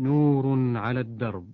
نور على الدرب،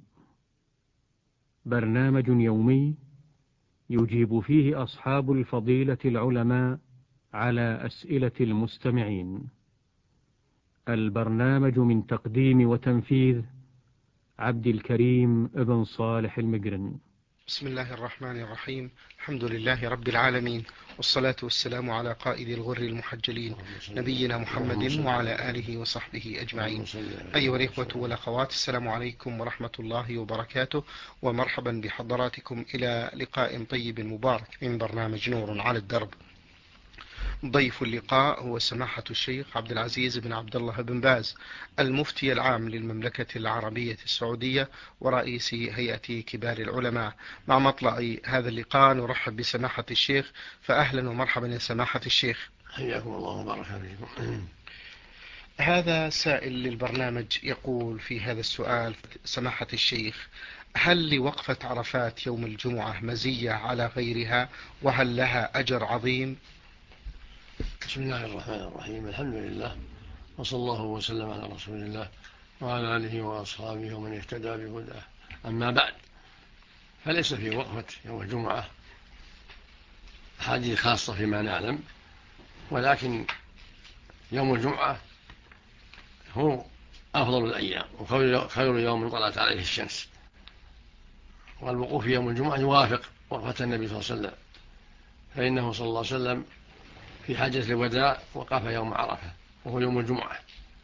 برنامج يومي يجيب فيه أصحاب الفضيلة العلماء على أسئلة المستمعين. البرنامج من تقديم وتنفيذ عبد الكريم بن صالح المقرن. بسم الله الرحمن الرحيم. الحمد لله رب العالمين، والصلاة والسلام على قائد الغر المحجلين نبينا محمد وعلى آله وصحبه أجمعين. أيها الإخوة والأخوات، السلام عليكم ورحمة الله وبركاته، ومرحبا بحضراتكم إلى لقاء طيب مبارك من برنامج نور على الدرب. ضيف اللقاء هو سماحة الشيخ عبد العزيز بن عبد الله بن باز، المفتي العام للمملكة العربية السعودية ورئيس هيئة كبار العلماء. مع مطلع هذا اللقاء نرحب بسماحة الشيخ، فأهلا ومرحبا يا سماحة الشيخ. حياكم الله وبارك فيكم. هذا سائل للبرنامج يقول في هذا السؤال: سماحة الشيخ، هل لوقفة عرفات يوم الجمعة مزية على غيرها، وهل لها أجر عظيم؟ بسم الله الرحمن الرحيم، الحمد لله، وصلى الله وسلم على رسول الله وعلى آله وأصحابه ومن اهتدى بهداه. أما بعد، فليس في وقفة يوم الجمعة أحاديث خاصة فيما نعلم، ولكن يوم الجمعة هو أفضل الأيام وخير يوم طلعت عليه الشمس، والوقوف في يوم الجمعة يوافق وقفة النبي صلى الله عليه وسلم، فإنه صلى الله عليه وسلم في حجة الوداع وقف يوم عرفة وهو يوم الجمعة،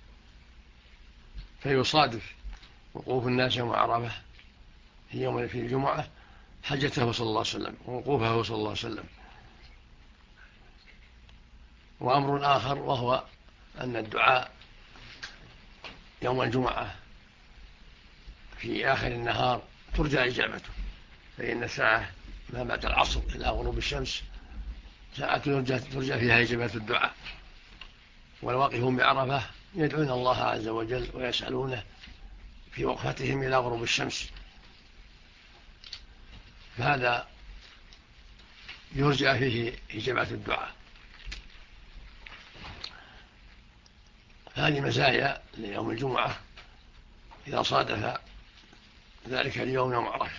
فيصادف وقوف الناس يوم عرفة في الجمعة حجته صلى الله عليه وسلم ووقوفه صلى الله عليه وسلم. وأمر آخر وهو أن الدعاء يوم الجمعة في آخر النهار ترجى إجابته، فإن الساعة ما بعد العصر إلى غروب الشمس ساعة ترجى فيها إجابة الدعاء، والواقفون بعرفة يدعون الله عز وجل ويسألونه في وقفتهم إلى غروب الشمس، فهذا يرجى فيه إجابة الدعاء. هذه مزايا ليوم الجمعة إذا صادف ذلك اليوم يوم عرفة.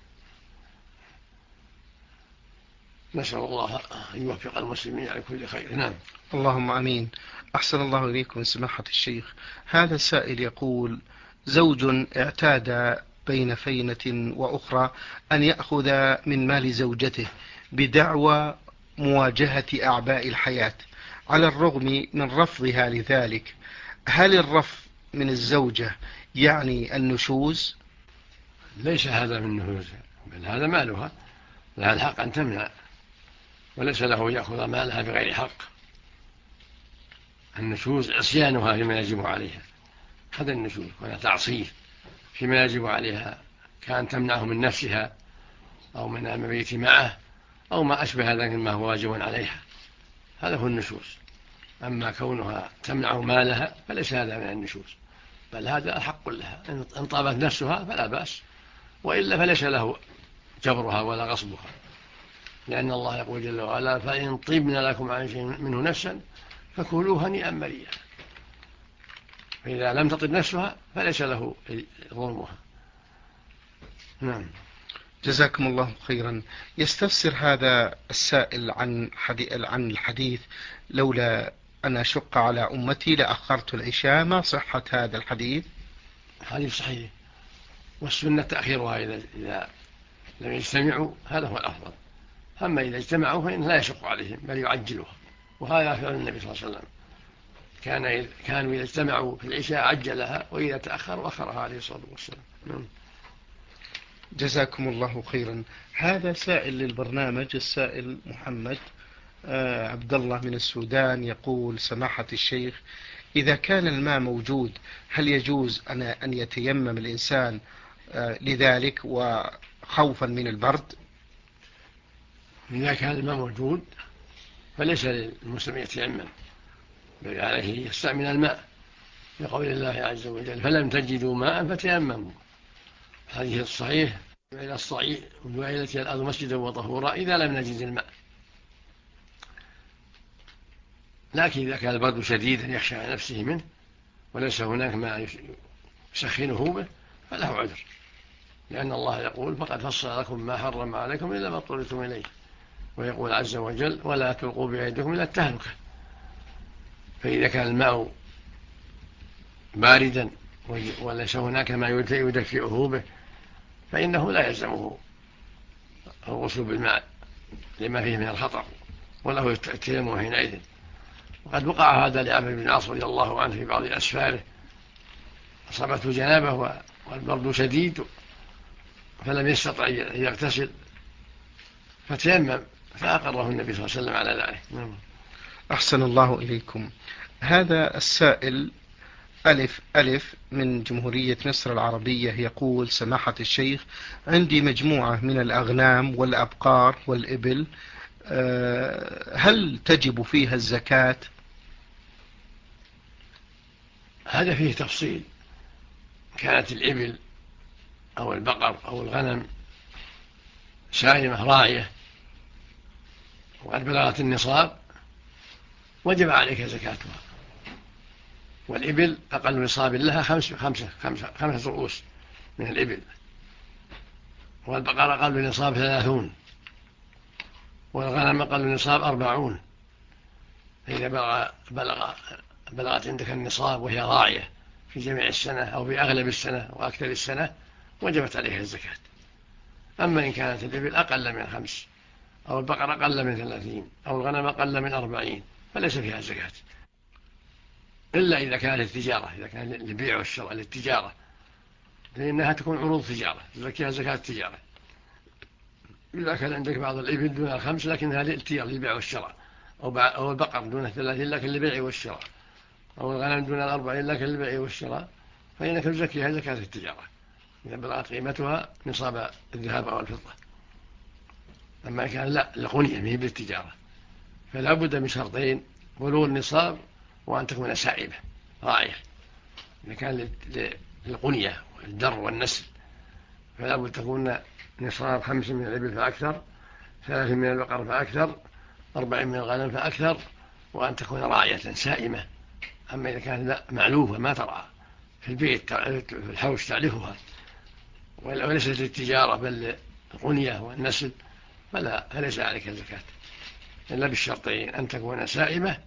نسأل الله أن يوفق المسلمين على كل خير. نعم. اللهم أمين. أحسن الله إليكم سماحة الشيخ. هذا السائل يقول: زوج اعتاد بين فينة وأخرى أن يأخذ من مال زوجته بدعوى مواجهة أعباء الحياة، على الرغم من رفضها لذلك. هل الرفض من الزوجة يعني النشوز؟ ليس هذا من نشوز، بل هذا مالها، لها الحق أن تمنع، وليس له يأخذ مالها بغير حق. النشوز عصيانها فيما يجب عليها، هذا النشوز، ولا تعصيه فيما يجب عليها، كأن تمنعه من نفسها أو من المبيت معه أو ما أشبه ذلك مما هو واجب عليها، هذا هو النشوز. أما كونها تمنع مالها فليس هذا من النشوز، بل هذا حق لها، إن طابت نفسها فلا بأس، وإلا فليس له جبرها ولا غصبها، لأن الله يقول جل وعلا: فإن طبن لكم عن شيء منه نفسا فكلوه هنيئا مريئا. فإذا لم تطب نفسها فليس له ظلمها. نعم. جزاكم الله خيرا. يستفسر هذا السائل عن الحديث: لولا أن أشق على أمتي لأخرت العشاء. ما صحة هذا الحديث؟ حديث صحيح، والسنة تأخيرها إذا لم يجتمعوا، هذا هو الأفضل. أما إذا اجتمعوا فإن لا يشق عليهم بل يعجلها، وهذا فعل النبي صلى الله عليه وسلم، كانوا إذا اجتمعوا في العشاء عجلها، وإذا تأخروا أخرها عليه الصلاة والسلام. جزاكم الله خيرا. هذا سائل للبرنامج، السائل محمد عبد الله من السودان، يقول: سماحة الشيخ، إذا كان الماء موجود هل يجوز أن يتيمم الإنسان لذلك وخوفا من البرد؟ إذا كان الماء موجود فليس للمسلم يتيمم، بل عليه يستعمل الماء، لقول الله عز وجل: فلم تجدوا ماء فتيمموا. الحديث الصحيح: إلى الصعيد وجعلت الأرض مسجدا وطهورا إذا لم نجد الماء. لكن إذا كان البرد شديدا يخشى على نفسه منه وليس هناك ما يسخنه به فله عذر، لأن الله يقول فقد فصل لكم ما حرم عليكم إلا ما اضطررتم إليه، ويقول عز وجل ولا تلقوا بأيديكم إلى التهلكة. فإذا كان الماء باردا وليس هناك ما يدفئه به فإنه لا يلزمه الغسل بالماء لما فيه من الخطر، وله التيمم حينئذ. وقد وقع هذا لعمرو بن العاص رضي الله عنه في بعض أسفاره، أصابته جنابه والبرد شديد فلم يستطع أن يغتسل فتيمم فأقره النبي صلى الله عليه وسلم على ذلك. أحسن الله إليكم. هذا السائل ألف ألف من جمهورية مصر العربية يقول: سماحة الشيخ، عندي مجموعة من الأغنام والأبقار والإبل، هل تجب فيها الزكاة؟ هذا فيه تفصيل. كانت الإبل أو البقر أو الغنم سائمة راعية وقد بلغت النصاب وجب عليك زكاتها. والإبل أقل نصاب لها خمسة رؤوس من الإبل، والبقر أقل نصاب 30، والغنم أقل نصاب 40. فإذا بلغت عندك النصاب وهي راعية في جميع السنة أو في أغلب السنة وأكثر السنة وجبت عليها الزكاة. أما إن كانت الإبل أقل من 5 أو البقر أقل من 30 أو الغنم أقل من 40 فليس فيها زكاة، إلا إذا كانت التجارة، إذا كان البيع والشراء للتجارة، لأنها تكون عروض تجارة تزكيها زكاة التجارة. إذا كان عندك بعض الإبل دون 5 لكنها للتجارة للبيع والشراء، أو البقر دون 30 لكن للبيع والشراء، أو الغنم دون 40 لكن للبيع والشراء، فإنك تزكيها زكاة التجارة إذا بلغت قيمتها نصاب الذهب أو الفضة. أما كان لا لغنية مهي بالتجارة فلا بد من شرطين: بلوغ النصاب وأن تكون سائبة راعية. إذا كان للغنية والدر والنسل فلا بد تكون نصاب 5 من الإبل فأكثر، 3 من البقر فأكثر، 4 من الغنم فأكثر، وأن تكون راعية سائمة. أما إذا كانت لا معلوفة ما ترعى في البيت في الحوش تعلفها وليست للتجارة بل للغنية والنسل فليس عليك الزكاة إلا بالشرطين: أن تكون سائمة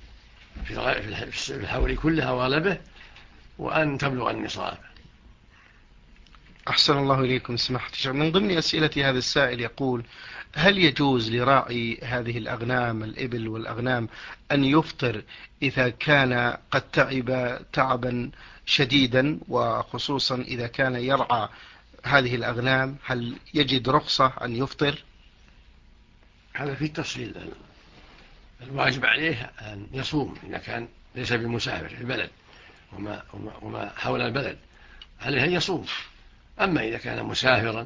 في الحول كلها وغلبه، وأن تبلغ النصاب. أحسن الله إليكم سماحة الشيخ. من ضمن أسئلة هذا السائل يقول: هل يجوز لراعي هذه الأغنام الإبل والأغنام أن يفطر إذا كان قد تعب تعبا شديدا، وخصوصا إذا كان يرعى هذه الأغنام، هل يجد رخصة أن يفطر؟ هذا في تفصيل. الواجب عليه أن يصوم إذا كان ليس بمسافر في البلد وما حول البلد، عليه أن يصوم. أما إذا كان مسافرا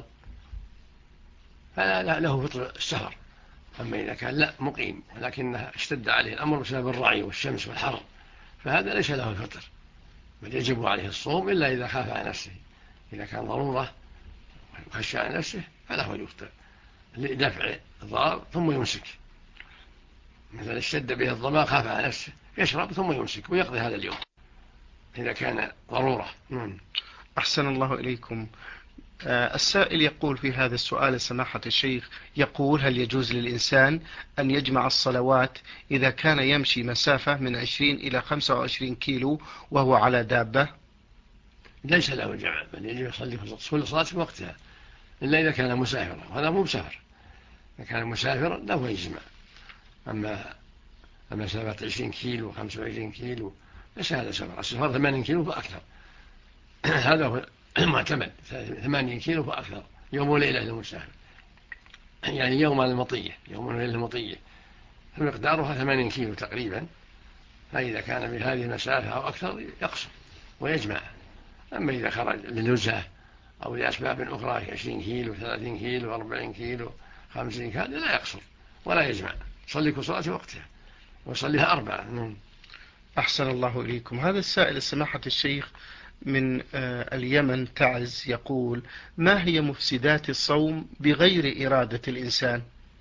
فلا له فطر السفر. أما إذا كان لا مقيم ولكنه اشتد عليه الأمر بسبب الرعي والشمس والحر فهذا ليس له الفطر، بل يجب عليه الصوم إلا إذا خاف على نفسه. إذا كان ضرورة وخشى على نفسه فله يفطر لدفع الضرر ثم يمسك. مثلا اشتد به الظما خاف على نفسه يشرب ثم يمسك ويقضي هذا اليوم إذا كان ضرورة. أحسن الله إليكم. السائل يقول في هذا السؤال: سماحة الشيخ، يقول: هل يجوز للإنسان أن يجمع الصلوات إذا كان يمشي مسافة من 20 إلى 25 كيلو وهو على دابة؟ ليس له الجمع، بل يجب يصلي كل صلاة في وقتها إلا إذا كان مسافرا، وهذا مو مسافر. إذا كان مسافرا له يجمع. أما مسافة 20 كيلو 25 كيلو ليس هذا سفر. السفر 80 كيلو فأكثر هذا هو المعتمد، 80 كيلو فأكثر يوم وليلة للمسافر، يعني يوم المطية، يوم وليلة المطية فمقدارها 80 كيلو تقريبا. فإذا كان بهذه المسافة أو أكثر يقصر ويجمع. أما إذا خرج لنزهة أو لأسباب أخرى 20 كيلو 30 كيلو 40 كيلو 50 كيلو لا يقصر ولا يجمع، صلي كل صلاة وقتها وصليها 4. أحسن الله إليكم. هذا السائل سماحة الشيخ من اليمن تعز يقول: ما هي مفسدات الصوم بغير إرادة الإنسان؟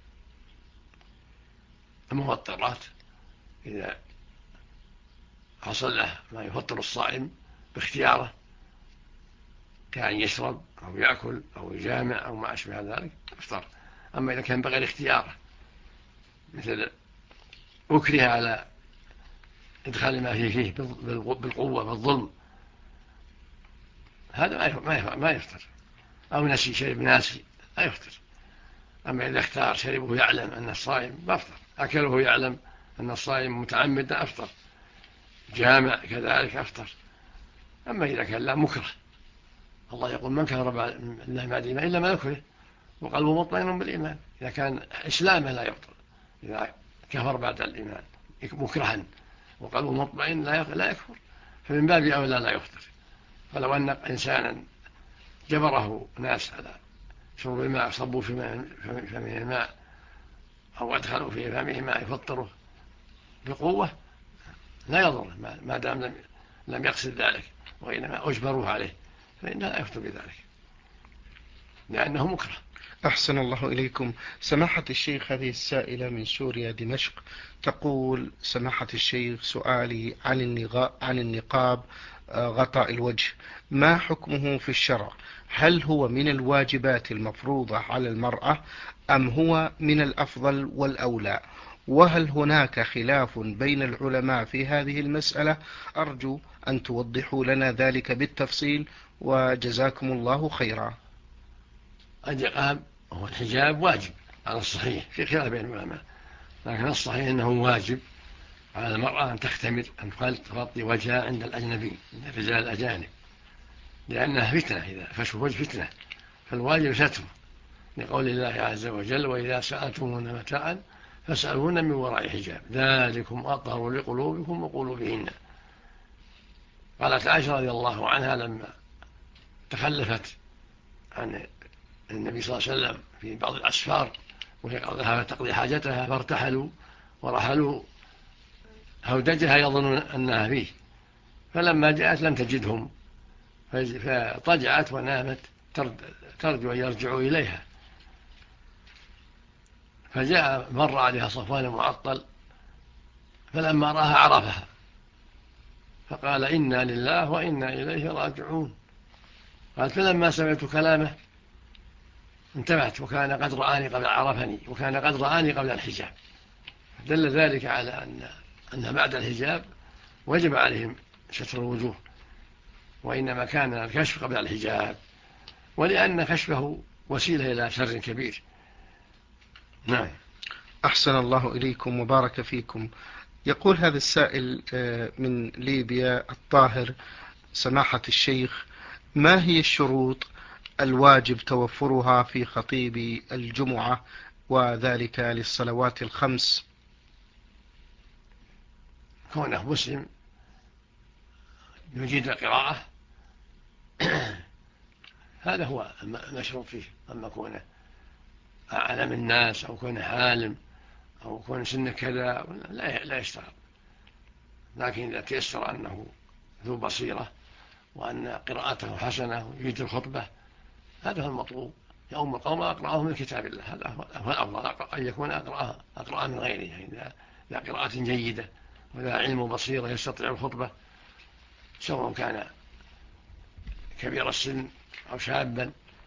المفطرات إذا حصل له ما يفطر الصائم باختياره كأن يشرب أو يأكل أو يجامع أو ما أشبه ذلك أفطر. أما إذا كان بغير اختياره مثل أكره على إدخال ما فيه بالقوة بالظلم هذا ما يفطر، أو نسي شرب ناسي لا يفطر. أما إذا اختار شربه يعلم أن الصائم أفطر، أكله يعلم أن الصائم متعمد أفطر، جامع كذلك أفطر. أما إذا كان لا مكره، الله يقول من كفر بالله بعد الإيمان إلا ما يكره وقلبه مطمئن بالإيمان. إذا كان إسلامه لا يفطر، إذا كفر بعد الإيمان مكرها وقلبه مطمئن لا يكفر، فمن باب أولى لا يفطر. فلو أن إنسانا جبره ناس على شرب الماء، صبوا في فمه الماء أو أدخلوا في فمه ماء يفطره بقوة لا يضر ما دام لم يقصد ذلك، وإنما أجبروه عليه فإنه لا يفطر بذلك لأنه مكره. أحسن الله إليكم. سماحة الشيخ، هذه السائلة من سوريا دمشق تقول: سماحة الشيخ، سؤالي عن النقاب، غطاء الوجه، ما حكمه في الشرع؟ هل هو من الواجبات المفروضة على المرأة أم هو من الأفضل والأولى؟ وهل هناك خلاف بين العلماء في هذه المسألة؟ أرجو أن توضحوا لنا ذلك بالتفصيل، وجزاكم الله خيرا. النقاب وهو الحجاب واجب على الصحيح، في خلاف بين العلماء، لكن الصحيح أنه واجب على المرأة أن تختمر، أن تغطي وجهها عند الأجنبي، عند الرجال الأجانب، لأنها فتنة، إذا كشف وجه فتنة، فالواجب ستره، لقول الله عز وجل: وإذا سألتموهن متاعا فاسألوهن من وراء حجاب ذلكم أطهر لقلوبكم وقلوبهن. قالت عائشة رضي الله عنها لما تخلفت عن النبي صلى الله عليه وسلم في بعض الأسفار وهي ذهبت تقضي حاجتها، فارتحلوا ورحلوا هودجها يظنون أنها فيه، فلما جاءت لم تجدهم فضجعت ونامت ترجو أن يرجعوا إليها، فجاء مر عليها صفوان المعطل فلما رآها عرفها فقال: إنا لله وإنا إليه راجعون. قالت: فلما سمعت كلامه انتبهت وكان قد رآني قبل عرفني وكان قد رآني قبل الحجاب. دل ذلك على أن بعد الحجاب وجب عليهم ستر الوجوه، وإنما كان الكشف قبل الحجاب، ولأن كشفه وسيلة إلى شر كبير. نعم. أحسن الله إليكم وبارك فيكم. يقول هذا السائل من ليبيا الطاهر: سماحة الشيخ، ما هي الشروط الواجب توفرها في خطيب الجمعة وذلك للصلوات الخمس؟ كونه مسلم يجيد القراءة هذا هو المشروط فيه. أما كونه أعلم الناس أو كونه حالم أو كونه سنه كذا لا يشتغل، لكن إذا تيسر أنه ذو بصيرة وأن قراءته حسنة ويجيد الخطبة هذا هو المطلوب. يوم القوم أقرأهم من كتاب الله، هذا هو الأفضل، أن يكون أقرأ من غيره، يعني ذا قراءة جيدة وذا علم وبصيرة يستطيع الخطبة، سواء كان كبير السن أو شابا،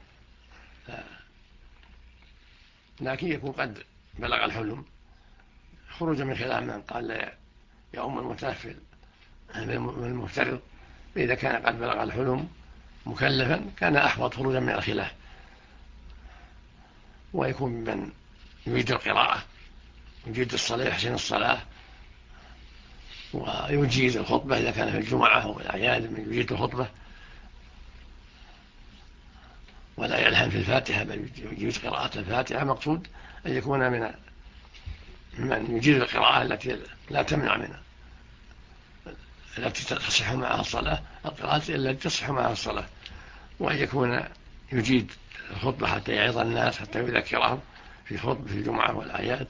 لكن يكون قد بلغ الحلم، خروجا من خلاف من قال يوم المتنفل من المفترض. فإذا كان قد بلغ الحلم مكلفا كان أحوط خروجا من الخلاف، ويكون من يريد القراءة يجيد الصلاة يحسن الصلاة ويجيد الخطبة إذا كان في الجمعة أو الأعياد من يجيد الخطبة ولا يلحن في الفاتحة بل يجيد قراءة الفاتحة. مقصود أن يكون من يجيد القراءة التي لا تمنع منها، التي تصح معها الصلاة، القراءة التي تصح معها الصلاة، وأن يكون يجيد الخطبة حتى يعظ الناس حتى يذكرهم في خطبة في الجمعة والأعياد.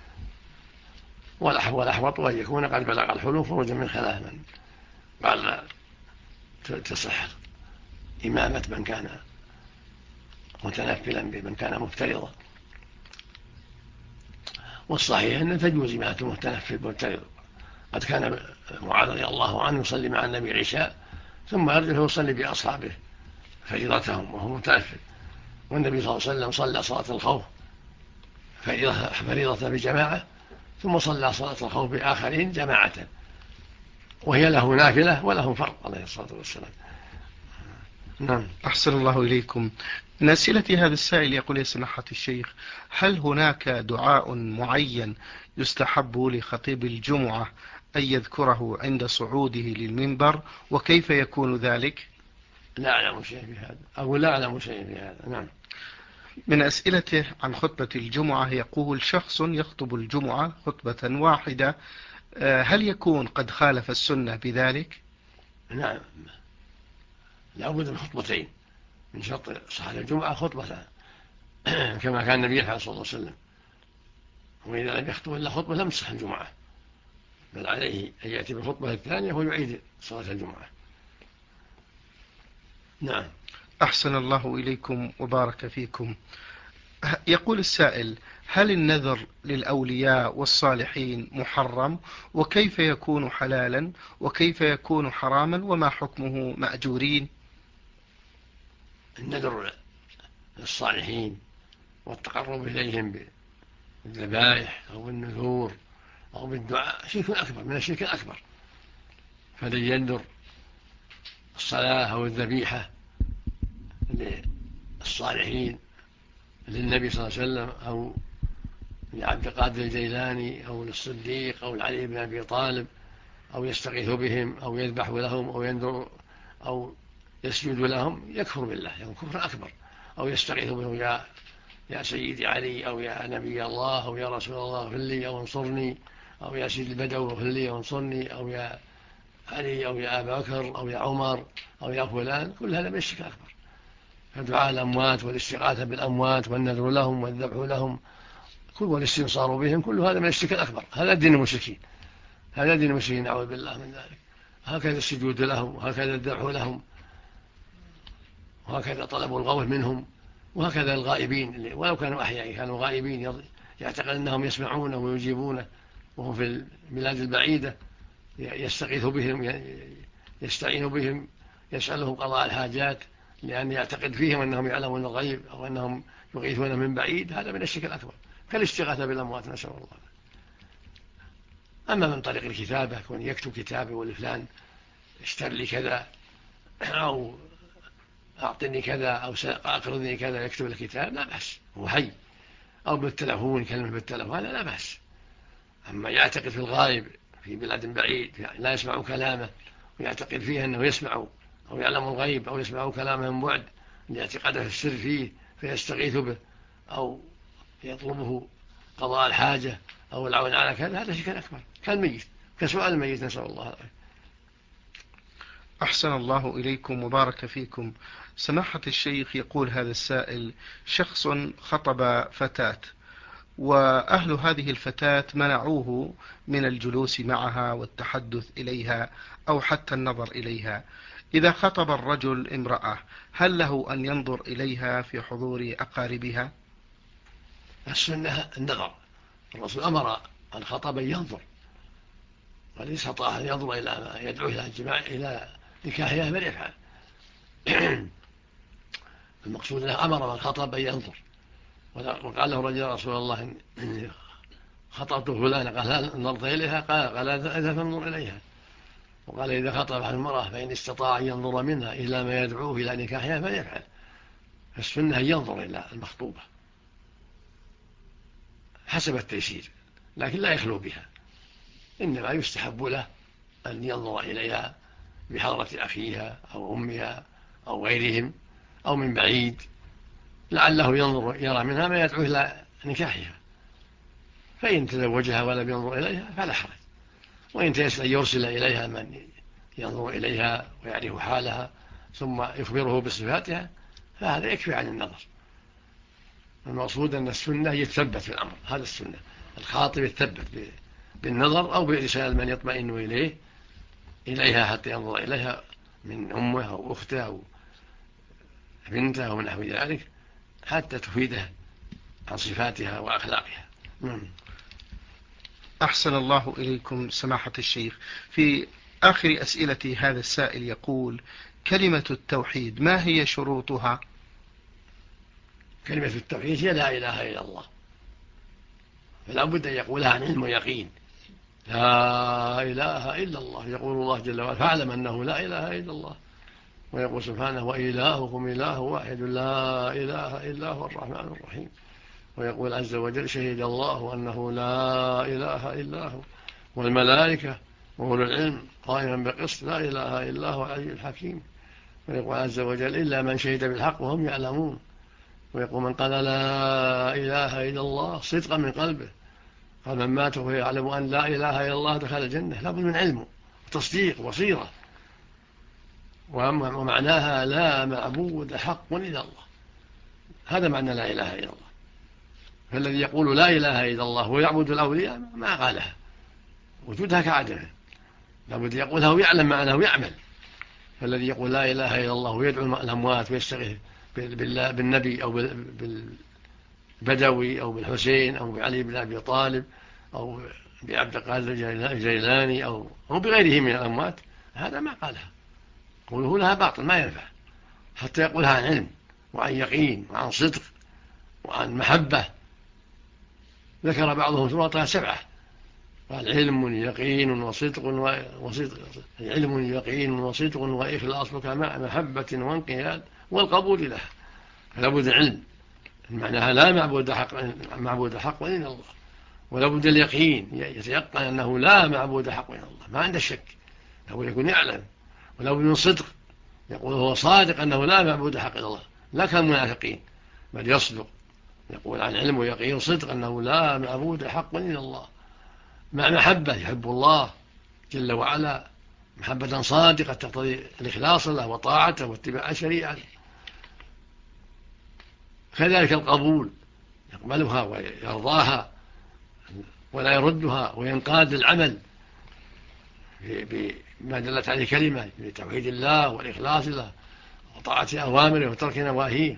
والأحوط أن يكون قد بلغ الحلم خروجا من خلاف من قال تصح إمامة من كان متنفلا بمن كان مفترضا. والصحيح أن تجوز إمامة المتنفل مفترض. قد كان معاذ رضي الله عنه يصلي مع النبي العشاء ثم يرجع ويصلي بأصحابه فريضتهم وهو متأثر. والنبي صلى الله عليه وسلم صلى صلاة الخوف فريضة بجماعة، ثم صلى صلاة الخوف بآخرين جماعة، وهي له نافلة وله فرض عليه الصلاة والسلام. نعم. أحسن الله إليكم. من أسئلة هذا السائل يقول: يا سماحة الشيخ، هل هناك دعاء معين يستحب لخطيب الجمعة أن يذكره عند صعوده للمنبر، وكيف يكون ذلك؟ لا أعلم شيء في هذا، أو لا أعلم شيء في هذا. نعم. من أسئلته عن خطبة الجمعة يقول: شخص يخطب الجمعة خطبة واحدة، هل يكون قد خالف السنة بذلك؟ نعم، لا بد من خطبتين، من شرط صحة الجمعة خطبتان كما كان النبي عليه الصلاة والسلام، وإذا لم يخطب إلا خطبة لم تصح الجمعة، بل عليه أن يأتي بالخطبة الثانية ويعيد صلاة الجمعة. نعم. أحسن الله إليكم وبارك فيكم. يقول السائل: هل النذر للأولياء والصالحين محرم؟ وكيف يكون حلالا؟ وكيف يكون حراما؟ وما حكمه مأجورين؟ النذر للصالحين والتقرب إليهم بالذبائح أو بالنذور أو بالدعاء شرك أكبر من الشرك الأكبر، فلن ينذر الصلاة أو الذبيحة للصالحين للنبي صلى الله عليه وسلم أو لعبد القادر الجيلاني أو للصديق أو لعلي بن أبي طالب، أو يستغيث بهم أو يذبح لهم أو ينذر أو يسجد لهم، يكفر بالله، يكون كفر أكبر. أو يستغيث بهم: يا سيدي علي، أو يا نبي الله، أو يا رسول الله اغفر لي أو انصرني، أو يا سيدي البدو اغفر لي وانصرني، أو يا علي، أو يا أبا بكر، أو يا عمر، أو يا فلان، كل هذا من الشرك الأكبر. فدعاء الأموات والاستغاثة بالأموات والنذر لهم والذبح لهم والاستنصار بهم، كل هذا من الشرك الأكبر. هذا دين المشركين، هذا دين المشركين، نعوذ بالله من ذلك. هكذا السجود لهم، وهكذا الذبح لهم، وهكذا طلب الغوث منهم، وهكذا الغائبين ولو كانوا أحياء كانوا غائبين يعتقد أنهم يسمعونه ويجيبونه وهم في البلاد البعيدة، يستغيث بهم، يستعين بهم، يسألهم قضاء الحاجات، لأن يعتقد فيهم أنهم يعلمون الغيب أو أنهم يغيثون من بعيد. هذا من الشرك الأكبر كالاستغاثة بالأموات، نسأل الله. أما من طريق الكتابة، كون يكتب كتابه ولفلان اشتر لي كذا، أو أعطني كذا، أو أقرضني كذا، يكتب الكتاب، لا بأس، هو حي. أو بالتلفون، كلمة بالتلفون، هذا لا بأس. أما يعتقد في الغائب في بلاد بعيد لا يسمع كلامه، ويعتقد فيه أنه يسمع أو يعلم الغيب أو يسمع كلامه من بعد لاعتقاده في السر فيه، فيستغيث به أو يطلبه قضاء الحاجة أو العون على كذا، هذا شرك أكبر كالميت، كسؤال الميت، نسأل الله العافية. أحسن الله إليكم وبارك فيكم. سماحة الشيخ، يقول هذا السائل: شخص خطب فتاة، وأهل هذه الفتاة منعوه من الجلوس معها والتحدث إليها أو حتى النظر إليها. إذا خطب الرجل امرأة، هل له أن ينظر إليها في حضور أقاربها؟ السنة النظر، الرسول أمر أن خطب ينظر، وليس استطاع أن ينظر إلى ما يدعو إلى الجماع إلى نكاحها فليفعل. المقصود أنه أمر من خطب أن ينظر، وقال له رجل: يا رسول الله إني خطبت فلانة، قال: هل نظرت إليها؟ قال: إذا فانظر إليها. وقال: إذا خطب عن المرأة فإن استطاع أن ينظر منها إلى ما يدعوه إلى نكاحها فليفعل. فالسنة أن ينظر إلى المخطوبة حسب التيسير، لكن لا يخلو بها، إنما يستحب له أن ينظر إليها بحضرة أخيها أو أمها أو غيرهم أو من بعيد، لعله يرى منها ما يدعو إلى نكاحها، فإن تزوجها ولم ينظر إليها فلا حرج. وإن تيسر يرسل إليها من ينظر إليها ويعرف حالها ثم يخبره بصفاتها، فهذا يكفي عن النظر. المقصود أن السنة يتثبت في الأمر، هذا السنة، الخاطب يتثبت بالنظر أو بإرسال من يطمئن إليها حتى ينظر إليها من أمه أو أخته أو بنته أو نحو ذلك، حتى تفيده عن صفاتها وأخلاقها. أحسن الله إليكم سماحة الشيخ. في آخر أسئلة هذا السائل يقول: كلمة التوحيد ما هي شروطها؟ كلمة التوحيد هي لا إله إلا الله، فلا بد أن يقولها عن علم ويقين. لا إله إلا الله، يقول الله جل وعلا فاعلم أنه لا إله إلا الله، ويقول سبحانه وإلهكم إله واحد لا إله إلا هو الرحمن الرحيم، ويقول عز وجل شهد الله أنه لا إله إلا هو والملائكة وأولو العلم قائما بقسط لا إله إلا هو العلي الحكيم، ويقول عز وجل إلا من شهد بالحق وهم يعلمون، ويقول من قال لا إله إلا الله صدقا من قلبه قال من مات وهو يعلم أن لا إله إلا الله دخل الجنة. لابد من علم وتصديق وبصيرة، ومعناها لا معبود حق إلا الله، هذا معنى لا إله إلا الله. فالذي يقول لا إله إلا الله ويعبد الأولياء ما قالها، وجودها كعدمه، لابد يقولها ويعلم معناه ويعمل. فالذي يقول لا إله إلا الله ويدعو الأموات ويستغيث بالنبي أو بالبدوي أو بالحسين أو بعلي بن أبي طالب أو بعبد القادر الجيلاني أو بغيره من الأموات، هذا ما قالها، قوله لها باطل ما ينفع، حتى يقولها عن علم وعن يقين وعن صدق وعن محبة. ذكر بعضهم شروطها 7، قال علم يقين وصدق علم يقين وصدق وإخلاص مع محبة وانقياد والقبول لها. فلا بد علم معناها لا معبود حق إلا الله، ولا بد اليقين يتيقن أنه لا معبود حق إلا الله، ما عنده شك، لابد يكون يعلم. ولا بد من صدق، يقول هو صادق أنه لا معبود حق إلا الله، لا كالمنافقين، بل يصدق يقول عن علم ويقين وصدق أنه لا معبود حق إلا الله، مع محبة يحب الله جل وعلا محبة صادقة تقتضي الإخلاص له وطاعته واتباع شريعته. كذلك القبول، يقبلها ويرضاها ولا يردها وينقاد العمل بما دلت عليه كلمة بتوحيد الله والإخلاص له وطاعة أوامره وترك نواهيه.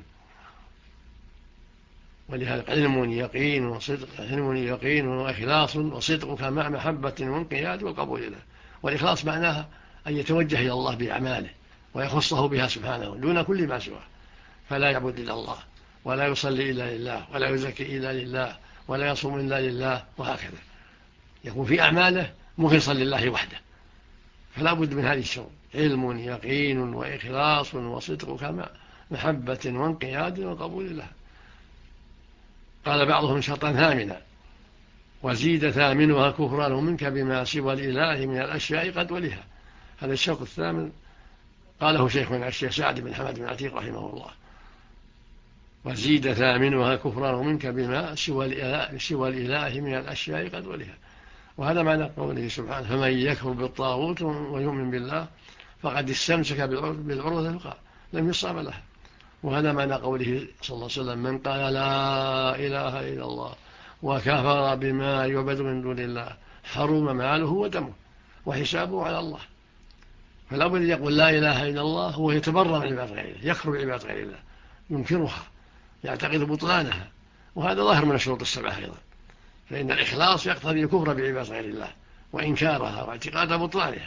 ولهذا علم يقين وصدق، علم يقين وإخلاص وصدق مع محبة وانقياد والقبول له. والإخلاص معناها أن يتوجه إلى الله بأعماله ويخصه بها سبحانه دون كل ما سواه، فلا يعبد إلا الله ولا يصلي إلا لله ولا يزكي إلا لله ولا يصوم إلا لله، وهكذا يكون في أعماله مخلصا لله وحده. فلا بد من هذه الشروط، علم يقين وإخلاص وصدق كما محبة وانقياد وقبول له. قال بعضهم شرطا ثامنا وزيد ثامنها كفران منك بما سوى الإله من الأشياء قد ولها. هذا الشرط الثامن قاله شيخنا الشيخ سعد بن حمد بن عتيق رحمه الله، وزيد ثامنها كفران منك بما سوى الإله من الأشياء قد ولها. وهذا معنى قوله سبحانه فمن يكفر بالطاغوت ويؤمن بالله فقد استمسك بالعروة الوثقى لم يصاب لها. وهذا معنى قوله صلى الله عليه وسلم من قال لا إله إلا الله وكفر بما يعبد من دون الله حرم ماله ودمه وحسابه على الله. فلا بد يقول لا إله إلا الله هو يتبرأ من عبادة غيره، يكفر بعبادة غير الله، ينكرها، يعتقد بطلانها، وهذا ظاهر من الشروط السبعة أيضا، فإن الإخلاص يقتضي الكفر بعبادة غير الله وإنكارها واعتقاد بطلانها.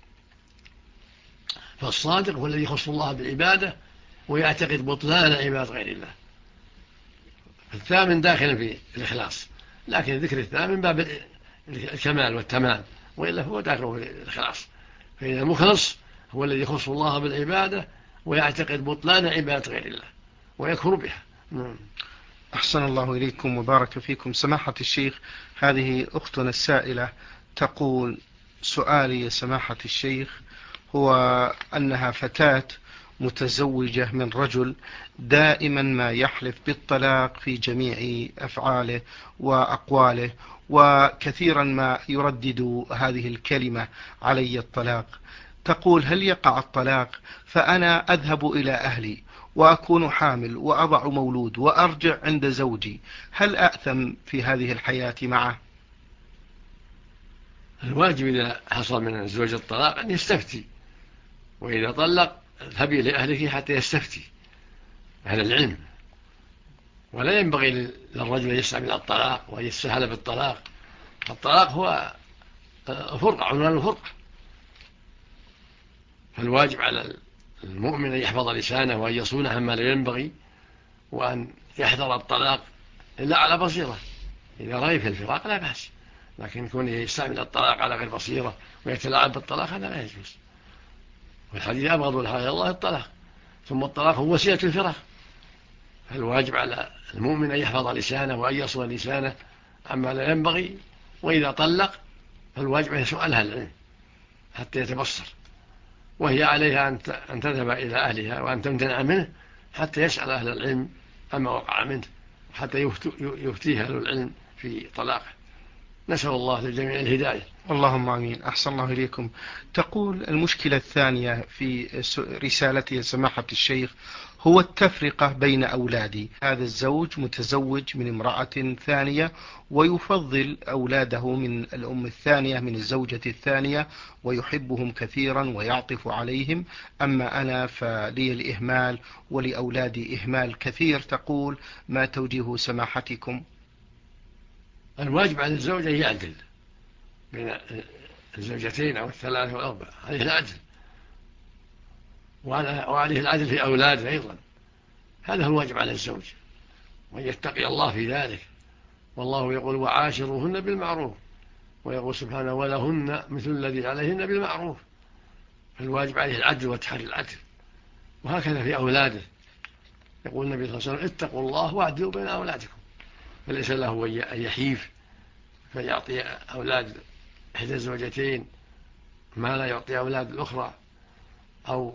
فالصادق هو الذي يخص الله بالعبادة ويعتقد بطلان عبادة غير الله. الثامن داخل في الإخلاص، لكن ذكر الثامن باب الكمال والتمام، وإلا هو داخل في الإخلاص. فإن المخلص هو الذي يخص الله بالعبادة ويعتقد بطلان عبادة غير الله ويكفر بها. أحسن الله إليكم وبارك فيكم سماحة الشيخ. هذه أختنا السائلة تقول سؤالي يا سماحة الشيخ هو أنها فتاة متزوجة من رجل دائما ما يحلف بالطلاق في جميع أفعاله وأقواله، وكثيرا ما يردد هذه الكلمة علي الطلاق. تقول هل يقع الطلاق فأنا أذهب إلى أهلي وأكون حامل وأضع مولود وأرجع عند زوجي، هل أأثم في هذه الحياة معه؟ الواجب إذا حصل من الزوج الطلاق أن يستفتي، وإذا طلق اذهبي لأهلك حتى يستفتي أهل العلم، ولا ينبغي للرجل أن يسعى من الطلاق وأن يستسهل بالطلاق. الطلاق هو فرقة، عنوان الفرقة، فالواجب على المؤمن أن يحفظ لسانه وأن يصونه عما لا ينبغي، وأن يحذر الطلاق إلا على بصيرة. إذا رأي في الفراق لا بأس، لكن يكون يستعمل الطلاق على غير بصيرة ويتلاعب بالطلاق هذا لا يجوز. والحديث أبغض الحلال الله الطلاق، ثم الطلاق هو وسيلة الفراق. فالواجب على المؤمن أن يحفظ لسانه وأن يصون لسانه عما لا ينبغي، وإذا طلق فالواجب أن يسأل أهل العلم حتى يتبصر، وهي عليها أن تذهب إلى أهلها وأن تمتنع منه حتى يسأل أهل العلم عما وقع منه، حتى يفتيه أهل العلم في طلاقه. نسأل الله للجميع الهداية. اللهم آمين. أحسن الله إليكم. تقول المشكلة الثانية في رسالته سماحة الشيخ هو التفرقة بين أولادي. هذا الزوج متزوج من امرأة ثانية ويفضل أولاده من الأم الثانية من الزوجة الثانية ويحبهم كثيرا ويعطف عليهم، أما أنا فلي الإهمال ولأولادي إهمال كثير. تقول ما توجيه سماحتكم؟ الواجب على الزوج أن يعدل بين الزوجتين أو الثلاثة والأربعة، عليه العدل، وعليه العدل في أولاده أيضا. هذا هو الواجب على الزوج، وأن يتقي الله في ذلك. والله يقول وعاشروهن بالمعروف، ويقول سبحانه ولهن مثل الذي عليهن بالمعروف. فالواجب عليه العدل وتحري العدل، وهكذا في أولاده. يقول النبي صلى الله عليه وسلم اتقوا الله واعدلوا بين أولادكم. فليس له أن يحيف فيعطي أولاد إحدى الزوجتين ما لا يعطي أولاد الأخرى، أو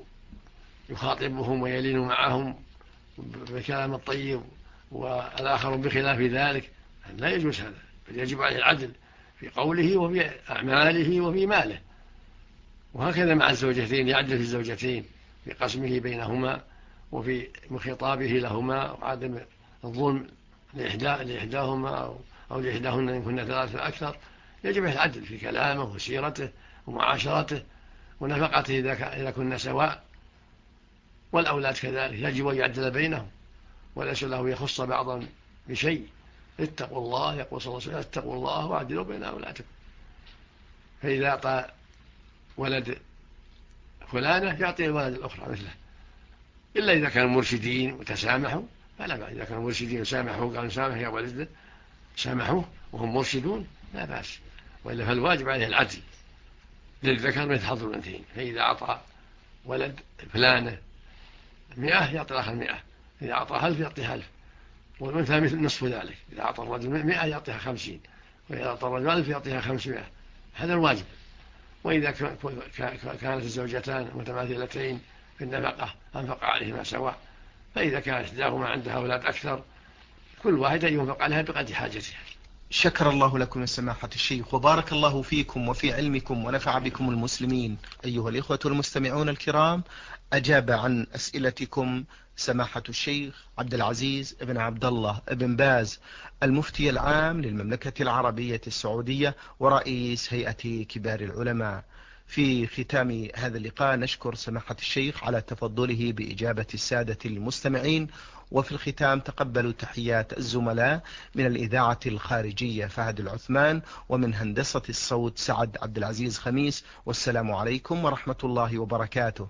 يخاطبهم ويلين معهم بالكلام الطيب والآخر بخلاف ذلك. لا يجوز هذا، بل يجب عليه العدل في قوله وفي أعماله وفي ماله. وهكذا مع الزوجتين يعدل في الزوجتين في قسمه بينهما وفي خطابه لهما، وعدم الظلم لإحداهما أو لإحداهن إن كنا ثلاثة أكثر. يجب العدل في كلامه وسيرته ومعاشرته ونفقته إذا كنا سواء. والأولاد كذلك يجب أن يعدل بينهم، وليس له يخص بعضا بشيء. اتقوا الله، يقول صلى الله عليه وسلم اتقوا الله واعدلوا بين أولادكم. فإذا أعطى ولد فلانة يعطي الولد الأخرى مثله، إلا إذا كانوا مرشدين وتسامحوا فلا بأس. إذا كانوا مرشدين وسامحوا قالوا سامح يا ولد سامحوه وهم مرشدون لا بأس، وإلا فالواجب عليه العدل للذكر مثل حظ الأنثيين. فإذا أعطى ولد فلانة 100 يعطي الآخر 100، إذا أعطى 1000 يعطي 1000، والأنثى مثل نصف ذلك. إذا أعطى الرجل 100 يعطيها 50، وإذا أعطى الرجل 1000 يعطيها 500. هذا الواجب. وإذا كانت الزوجتان متماثلتين في النفقة أنفق عليهما سواء. فإذا كانت إحداهما عندها أولاد أكثر كل واحدة ينفق عليها بقدر حاجتها. شكر الله لكم سماحة الشيخ، وبارك الله فيكم وفي علمكم ونفع بكم المسلمين. أيها الإخوة المستمعون الكرام، أجاب عن أسئلتكم سماحة الشيخ عبد العزيز بن عبد الله بن باز المفتي العام للمملكة العربية السعودية ورئيس هيئة كبار العلماء. في ختام هذا اللقاء نشكر سماحة الشيخ على تفضله بإجابة السادة المستمعين، وفي الختام تقبلوا تحيات الزملاء من الإذاعة الخارجية فهد العثمان، ومن هندسة الصوت سعد عبد العزيز خميس، والسلام عليكم ورحمة الله وبركاته.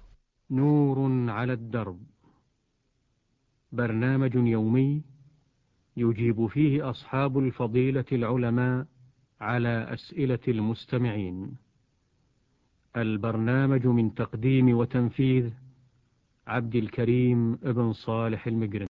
نور على الدرب، برنامج يومي يجيب فيه أصحاب الفضيلة العلماء على أسئلة المستمعين. البرنامج من تقديم وتنفيذ عبد الكريم ابن صالح المقرن.